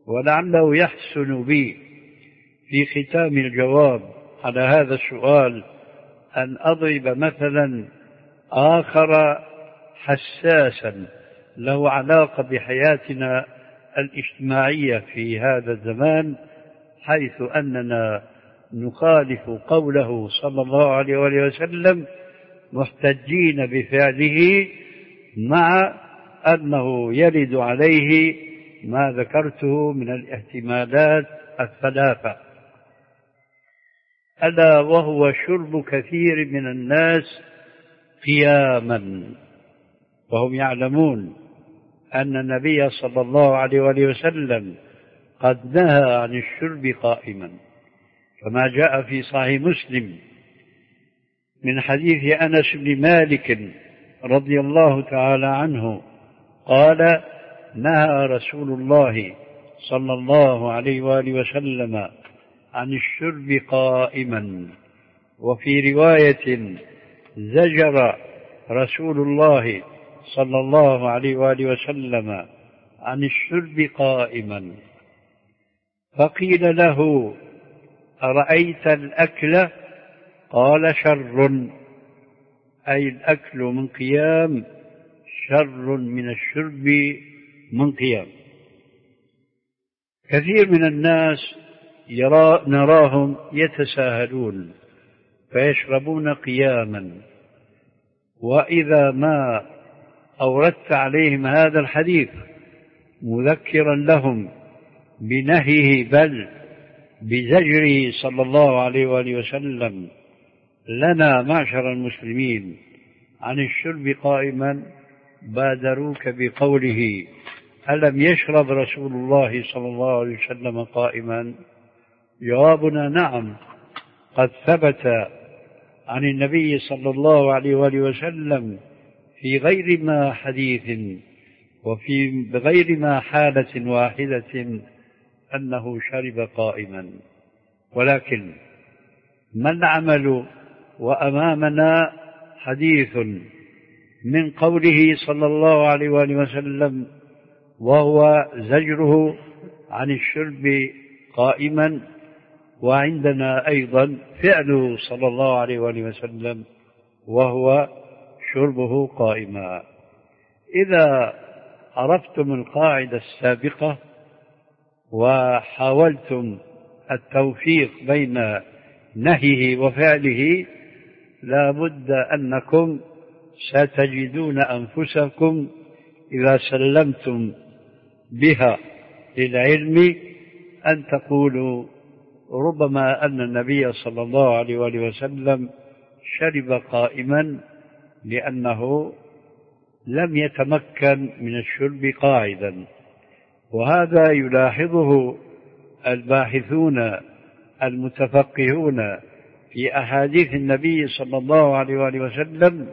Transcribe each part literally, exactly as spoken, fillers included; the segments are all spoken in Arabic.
ولعله يحسن بي في ختام الجواب على هذا السؤال أن أضرب مثلا آخر حساسا له علاقة بحياتنا الاجتماعية في هذا الزمان، حيث أننا نخالف قوله صلى الله عليه وسلم محتجين بفعله، مع أنه يرد عليه ما ذكرته من الاحتمالات الثلاثة، ألا وهو شرب كثير من الناس قياما، وهم يعلمون أن النبي صلى الله عليه وسلم قد نهى عن الشرب قائما، كما جاء في صحيح مسلم من حديث أنس بن مالك رضي الله تعالى عنه قال: نهى رسول الله صلى الله عليه وآله وسلم عن الشرب قائما. وفي رواية: زجر رسول الله صلى الله عليه وآله وسلم عن الشرب قائما. فقيل له: أرأيت الأكل؟ قال: شر، أي الأكل من قيام شر من الشرب من قيام. كثير من الناس يرى نراهم يتساهلون فيشربون قياما، وإذا ما أوردت عليهم هذا الحديث مذكرا لهم بنهيه بل بزجره صلى الله عليه وآله وسلم لنا معشر المسلمين عن الشرب قائما، بادروك بقوله: ألم يشرب رسول الله صلى الله عليه وسلم قائما؟ جوابنا: نعم، قد ثبت عن النبي صلى الله عليه وآله وسلم في غير ما حديث وفي بغير ما حالة واحدة أنه شرب قائما. ولكن ما العمل وأمامنا حديث من قوله صلى الله عليه وآله وسلم وهو زجره عن الشرب قائما، وعندنا أيضا فعله صلى الله عليه وآله وسلم وهو شربه قائما. إذا عرفتم القاعدة السابقة وحاولتم التوفيق بين نهيه وفعله، لا بد أنكم ستجدون أنفسكم إذا سلمتم بها للعلم أن تقولوا: ربما أن النبي صلى الله عليه وآله وسلم شرب قائما لأنه لم يتمكن من الشرب قاعدا. وهذا يلاحظه الباحثون المتفقهون في أحاديث النبي صلى الله عليه وآله وسلم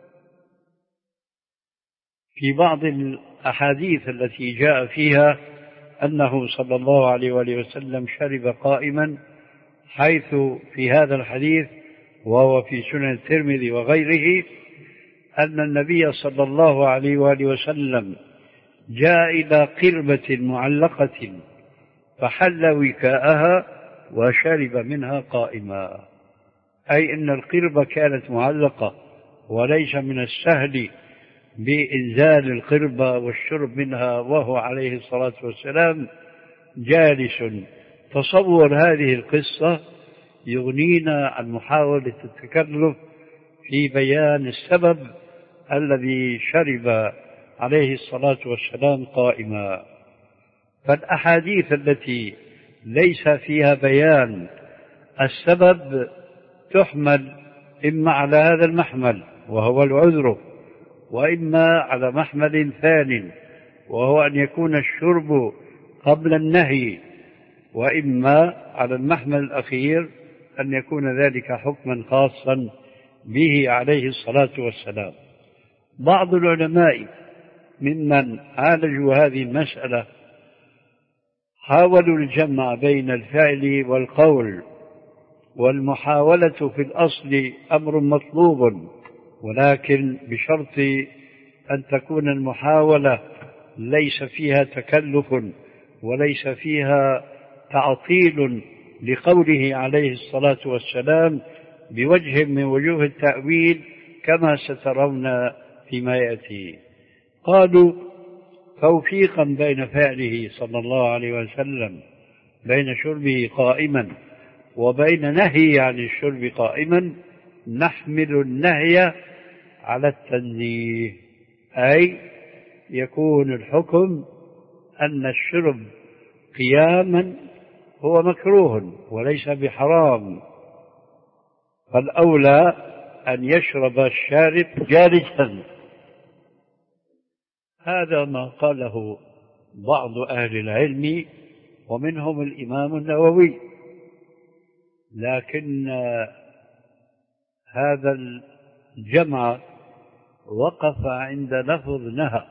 في بعض الأحاديث التي جاء فيها أنه صلى الله عليه وآله وسلم شرب قائما، حيث في هذا الحديث وهو في سنن الترمذي وغيره أن النبي صلى الله عليه وآله وسلم جاء إلى قربة معلقة فحل وكاءها وشرب منها قائما، أي أن القربة كانت معلقة وليس من السهل بإنزال القربة والشرب منها وهو عليه الصلاة والسلام جالس. تصور هذه القصة يغنينا عن محاولة التكلف في بيان السبب الذي شرب عليه الصلاة والسلام قائما. فالأحاديث التي ليس فيها بيان السبب تحمل إما على هذا المحمل وهو العذر، وإما على محمل ثانٍ وهو أن يكون الشرب قبل النهي، وإما على المحمل الأخير أن يكون ذلك حكما خاصا به عليه الصلاة والسلام. بعض العلماء ممن عالجوا هذه المسألة حاولوا الجمع بين الفعل والقول، والمحاولة في الأصل أمر مطلوب، ولكن بشرط أن تكون المحاولة ليس فيها تكلف وليس فيها تعطيل لقوله عليه الصلاة والسلام بوجه من وجوه التأويل كما سترون فيما يأتي. قالوا توفيقا بين فعله صلى الله عليه وسلم بين شربه قائما وبين نهي عن الشرب قائما نحمل النهي على التنزيه، أي يكون الحكم أن الشرب قياما هو مكروه وليس بحرام، فالأولى أن يشرب الشارب جالسا. هذا ما قاله بعض أهل العلم ومنهم الإمام النووي، لكن هذا الجمع وقف عند لفظ نهى،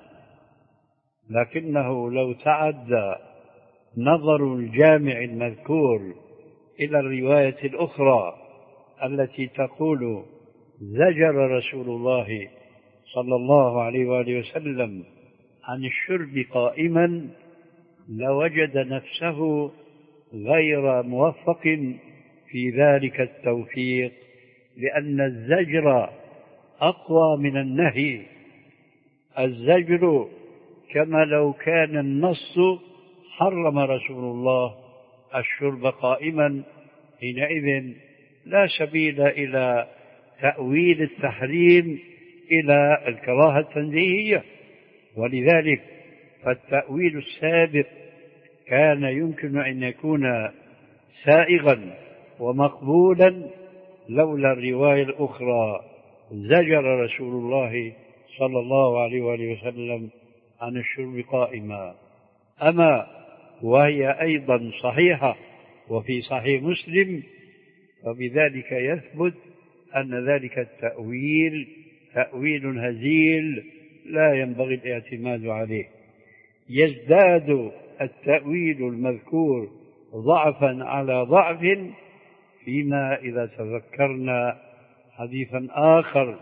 لكنه لو تعدى نظر الجامع المذكور إلى الرواية الأخرى التي تقول زجر رسول الله صلى الله عليه وآله وسلم عن الشرب قائما لوجد نفسه غير موفق في ذلك التوفيق، لأن الزجر أقوى من النهي. الزجر كما لو كان النص حرم رسول الله الشرب قائما، حينئذ لا سبيل إلى تأويل التحريم إلى الكراهة التنزيهية، ولذلك فالتأويل السابق كان يمكن أن يكون سائغا ومقبولا لولا الرواية الأخرى زجر رسول الله صلى الله عليه وآله وسلم عن الشرب قائما. أما وهي أيضا صحيحة وفي صحيح مسلم، فبذلك يثبت أن ذلك التأويل تأويل هزيل لا ينبغي الاعتماد عليه. يزداد التأويل المذكور ضعفا على ضعف فيما إذا تذكرنا حديثا آخر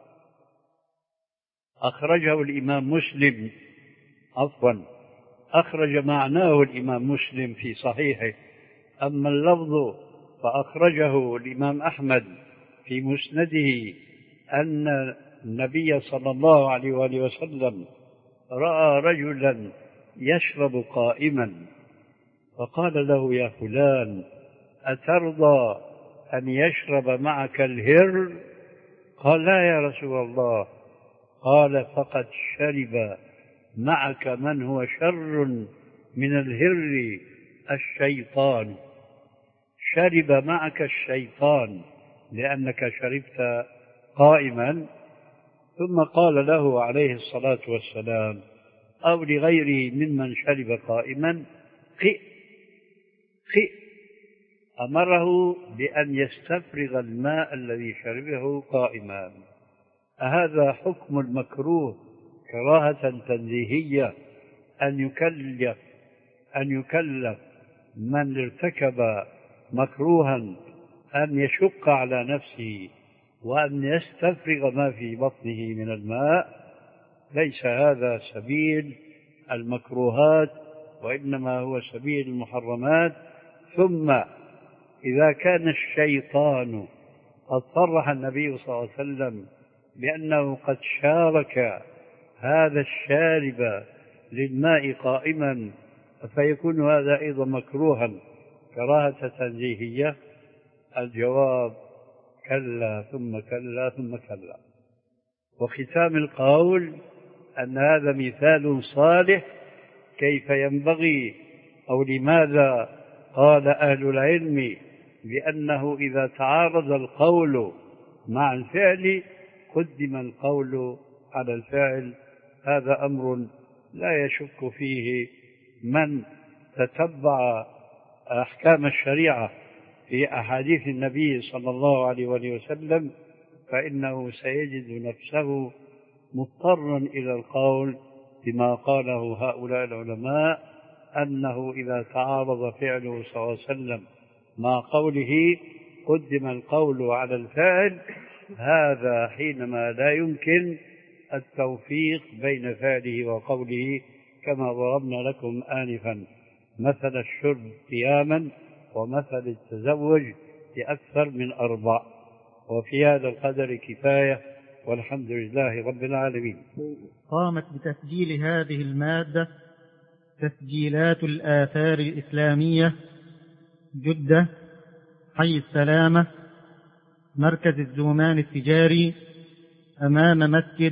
أخرجه الإمام مسلم عفوا أخرج معناه الإمام مسلم في صحيحه، أما اللفظ فأخرجه الإمام أحمد في مسنده أن النبي صلى الله عليه وآله وسلم رأى رجلا يشرب قائما فقال له يا فلان أترضى أن يشرب معك الهر؟ قال لا يا رسول الله. قال فقد شرب معك من هو شر من الهر، الشيطان. شرب معك الشيطان لأنك شربت قائما. ثم قال له عليه الصلاة والسلام أو لغيره ممن شرب قائما قئ قئ، أمره بأن يستفرغ الماء الذي شربه قائما. هذا حكم المكروه كراهة تنزيهية، أن يكلف أن يكلف من ارتكب مكروها أن يشق على نفسه وأن يستفرغ ما في بطنه من الماء. ليس هذا سبيل المكروهات، وإنما هو سبيل المحرمات. ثم إذا كان الشيطان قد صرح النبي صلى الله عليه وسلم بأنه قد شارك هذا الشارب للماء قائما، فيكون هذا أيضا مكروها كراهة تنزيهية. الجواب كلا ثم كلا ثم كلا. وختام القول أن هذا مثال صالح كيف ينبغي أو لماذا قال أهل العلم بأنه إذا تعارض القول مع الفعل قدم القول على الفعل. هذا أمر لا يشك فيه من تتبع أحكام الشريعة في أحاديث النبي صلى الله عليه وسلم، فإنه سيجد نفسه مضطرا إلى القول بما قاله هؤلاء العلماء، أنه إذا تعارض فعله صلى الله عليه وسلم مع قوله قدم القول على الفعل. هذا حينما لا يمكن التوفيق بين فعله وقوله كما ضربنا لكم آنفا مثل الشرب قياما ومثل التزوج بأكثر من أربع. وفي هذا القدر كفاية، والحمد لله رب العالمين. قامت بتسجيل هذه المادة تسجيلات الآثار الإسلامية، جدة، حي السلامة، مركز الزومان التجاري، أمام مسجد